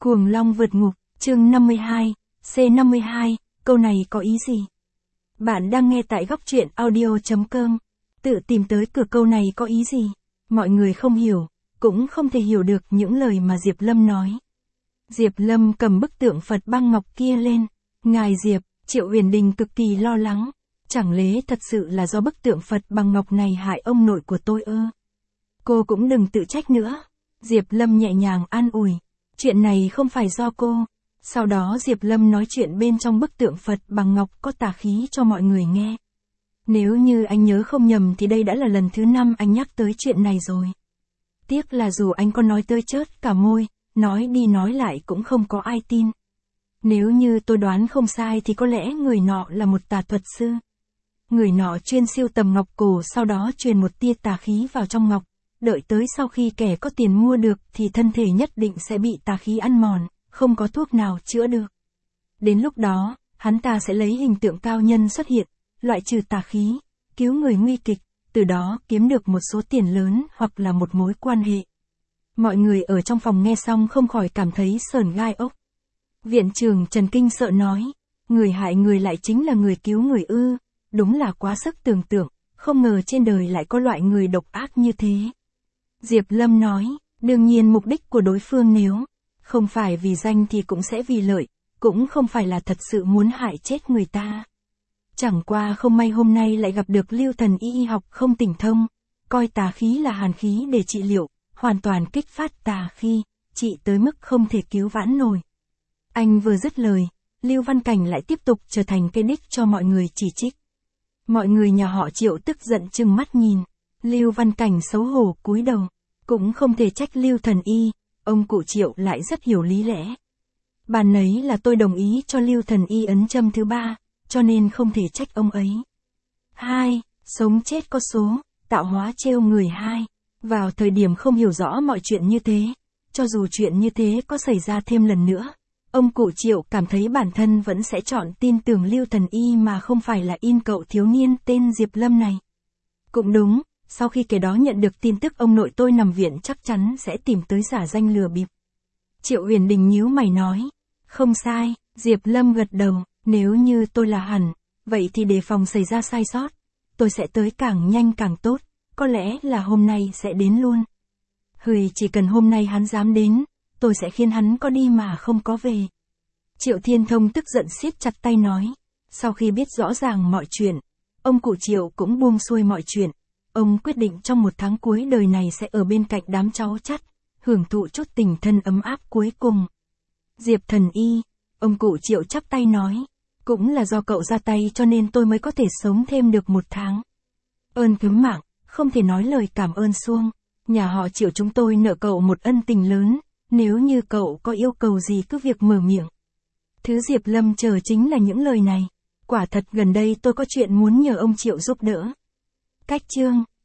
Cuồng long vượt ngục, chương 52, C52, câu này có ý gì? Bạn đang nghe tại góc truyện audio.com. Tự tìm tới cửa câu này có ý gì? Mọi người không hiểu, cũng không thể hiểu được những lời mà Diệp Lâm nói. Diệp Lâm cầm bức tượng Phật băng ngọc kia lên. Ngài Diệp, Triệu Uyển Đình cực kỳ lo lắng. Chẳng lẽ thật sự là do bức tượng Phật bằng ngọc này hại ông nội của tôi ư? Cô cũng đừng tự trách nữa. Diệp Lâm nhẹ nhàng an ủi. Chuyện này không phải do cô. Sau đó Diệp Lâm nói chuyện bên trong bức tượng Phật bằng ngọc có tà khí cho mọi người nghe. Nếu như anh nhớ không nhầm thì đây đã là lần thứ 5 anh nhắc tới chuyện này rồi. Tiếc là dù anh có nói tới chớt cả môi, nói đi nói lại cũng không có ai tin. Nếu như tôi đoán không sai thì có lẽ người nọ là một tà thuật sư. Người nọ chuyên sưu tầm ngọc cổ, sau đó truyền một tia tà khí vào trong ngọc. Đợi tới sau khi kẻ có tiền mua được thì thân thể nhất định sẽ bị tà khí ăn mòn, không có thuốc nào chữa được. Đến lúc đó, hắn ta sẽ lấy hình tượng cao nhân xuất hiện, loại trừ tà khí, cứu người nguy kịch, từ đó kiếm được một số tiền lớn hoặc là một mối quan hệ. Mọi người ở trong phòng nghe xong không khỏi cảm thấy sởn gai ốc. Viện trưởng Trần Kinh sợ nói, người hại người lại chính là người cứu người ư, đúng là quá sức tưởng tượng, không ngờ trên đời lại có loại người độc ác như thế. Diệp Lâm nói, đương nhiên mục đích của đối phương nếu không phải vì danh thì cũng sẽ vì lợi, cũng không phải là thật sự muốn hại chết người ta. Chẳng qua không may hôm nay lại gặp được Lưu Thần y học không tỉnh thông, coi tà khí là hàn khí để trị liệu, hoàn toàn kích phát tà khí, trị tới mức không thể cứu vãn nổi. Anh vừa dứt lời, Lưu Văn Cảnh lại tiếp tục trở thành cái đích cho mọi người chỉ trích. Mọi người nhà họ Triệu tức giận trừng mắt nhìn. Lưu Văn Cảnh xấu hổ cúi đầu, cũng không thể trách Lưu Thần y, ông cụ Triệu lại rất hiểu lý lẽ. Bàn nấy là tôi đồng ý cho Lưu Thần y ấn châm thứ 3, cho nên không thể trách ông ấy. 2. Sống chết có số, tạo hóa trêu người 2. Vào thời điểm không hiểu rõ mọi chuyện như thế, cho dù chuyện như thế có xảy ra thêm lần nữa, ông cụ Triệu cảm thấy bản thân vẫn sẽ chọn tin tưởng Lưu Thần y mà không phải là in cậu thiếu niên tên Diệp Lâm này. Cũng đúng. Sau khi kẻ đó nhận được tin tức ông nội tôi nằm viện chắc chắn sẽ tìm tới giả danh lừa bịp. Triệu Uyển Đình nhíu mày nói. Không sai, Diệp Lâm gật đầu, nếu như tôi là hẳn, vậy thì đề phòng xảy ra sai sót. Tôi sẽ tới càng nhanh càng tốt, có lẽ là hôm nay sẽ đến luôn. Chỉ cần hôm nay hắn dám đến, tôi sẽ khiến hắn có đi mà không có về. Triệu Thiên Thông tức giận siết chặt tay nói. Sau khi biết rõ ràng mọi chuyện, ông cụ Triệu cũng buông xuôi mọi chuyện. Ông quyết định trong 1 tháng cuối đời này sẽ ở bên cạnh đám cháu chắt, hưởng thụ chút tình thân ấm áp cuối cùng. Diệp Thần y, ông cụ Triệu chắp tay nói, cũng là do cậu ra tay cho nên tôi mới có thể sống thêm được 1 tháng. Ơn cứu mạng, không thể nói lời cảm ơn xuông, nhà họ Triệu chúng tôi nợ cậu một ân tình lớn, nếu như cậu có yêu cầu gì cứ việc mở miệng. Thứ Diệp Lâm chờ chính là những lời này, quả thật gần đây tôi có chuyện muốn nhờ ông Triệu giúp đỡ. Cách chương